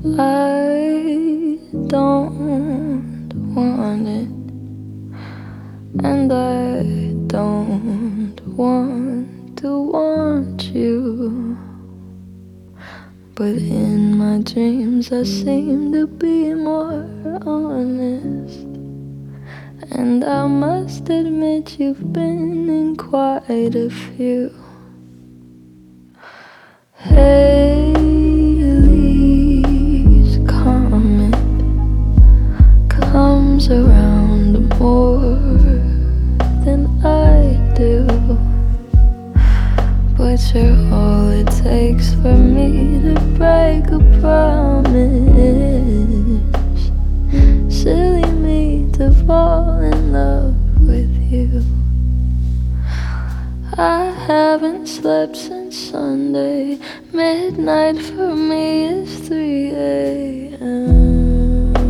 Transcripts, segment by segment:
I don't want it, and I don't want to want you. But in my dreams I seem to be more honest, and I must admit you've been in quite a few. Haley's comet comes around more than I do, but you're all it takes for me to break a promise. Silly me to fall in love with you. I haven't slept since Sunday. Midnight for me is 3 a.m.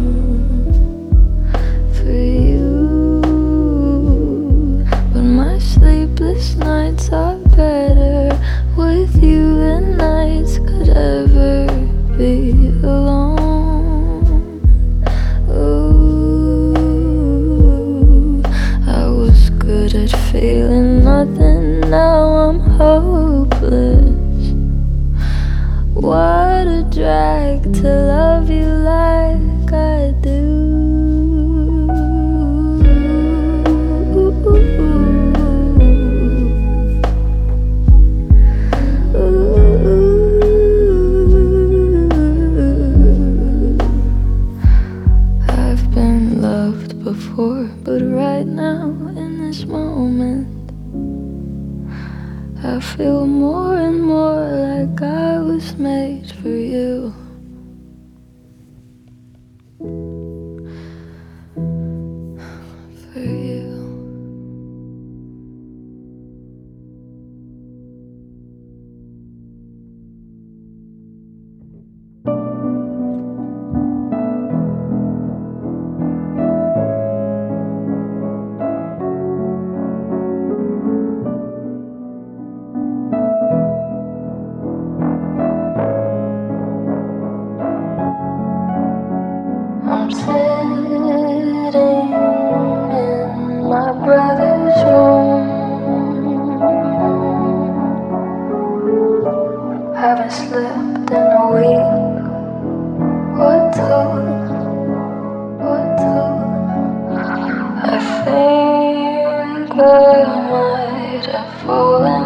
for you, but my sleepless nights are better with you than nights could ever be alone. Ooh, I was good at feeling nothing, now I'm hopeless. What a drag to love you like I do. I've been loved before, but right now in this moment I feel more and more like I was made for you. For you. I'm sitting in my brother's room. Haven't slept in a week or two. I think I might have fallen